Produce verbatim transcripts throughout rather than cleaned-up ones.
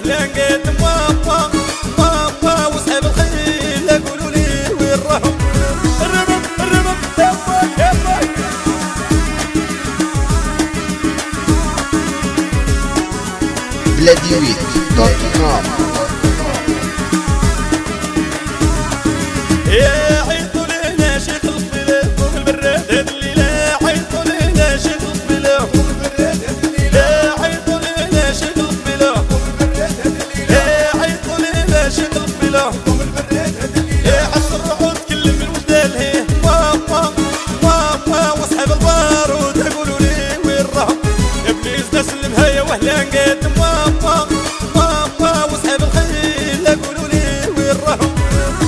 وهلا نقدم وابا وابا وصحاب الخيل قولوا لي وين راهم الربب الربب يابا يابا. بلاديويت دوت كوم. يا عيطوا لنا شيخ الصبيله فوق البراد هاد الليله عيطوا لنا شيخ الصبيله فوق البراد هاد الليله عيطوا لنا شيخ الصبيله فوق البراد هاد الليله عيطوا لنا شيخ الصبيله فوق البراد هاد الليله عصر الرعود كلم الوجدان هيه وابا وابا واصحاب البارود قولوا لي وين راهم ابليس تسلم هيا وهلا نقدم وابا وابا واصحاب الخيل قولوا لي وين راهم.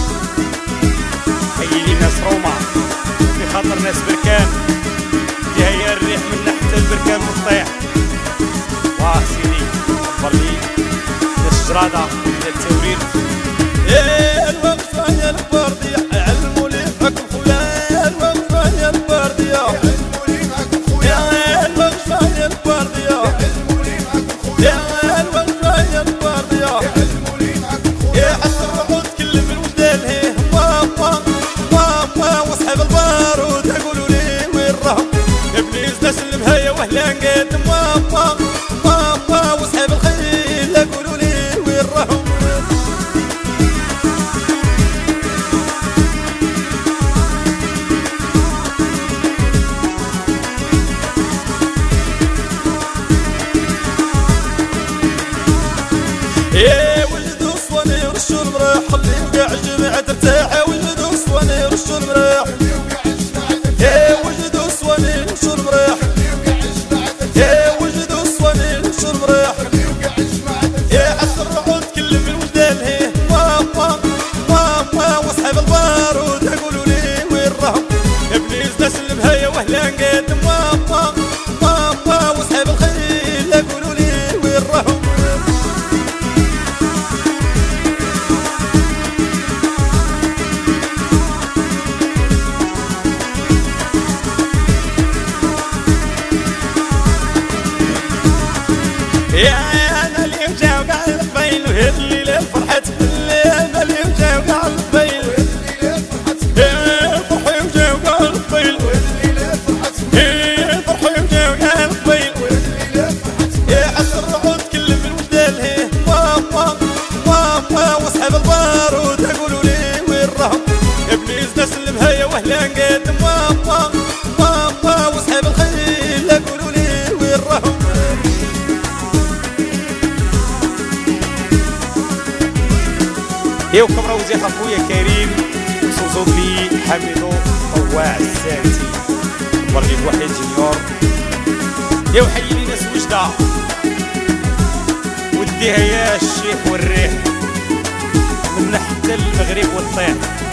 حيي ناس روما في خاطر ناس بركان جاية الريح من ناحية البركان مطيح. واه سيدي برلي ناس جرادة من التورين. ايه الوقفة يا البردية علموا لي معاكم خويا الوقفة يا البردية علموا لي معاكم خويا الوقفة يا البردية علموا لي معاكم خويا الوقفة يا البردية علموا لي معاكم خويا عصر الرعود كلم الوجدان هيه بابا بابا واصحاب البارود قولوا لي وين راهم ابليس تسلم هيا وهلا نقدم بابا بابا واصحاب الخيل قولوا لي وين راهم. ايه ولدوا صواني ورشوا المراح اللي وقع الجماعة ترتاح ولدوا صواني ورشوا المراح ايه وجدوا صواني ورشوا المراح ايه وجدوا صواني ورشوا المراح ايه عصر الرعود كلم الوجدان هيه بابا بابا واصحاب البارود قولوا لي وين راهم ابليس تسلم هيا وهلا نقدم بابا بابا واصحاب الخيل قولوا لي وين راهم. يا انا اللي مجا وقع الطفيل وهاد الليله فرحت انا اللي مجا وقع الطفيل وهاد الليله فرحت فرحي مجا وقع الطفيل وهاد الليله فرحت فرحي مجا وقع الطفيل وهاد الليله فرحت يا عصر الرعود كلم الوجدان هيه بابا بابا واصحاب البارود قولوا لي وين راهم ابليس تسلم هيا وهلا نقدم بابا بابا واصحاب الخيل قولوا لي وين راهم. ياو كبرة وزيخ اخويا كريم سوزوفي حميدو طواع الساتي برلي بوحيد جونيور. ياو حيي لي ناس وجدة وديها يا الشيخ والريح من حتى المغرب والطير.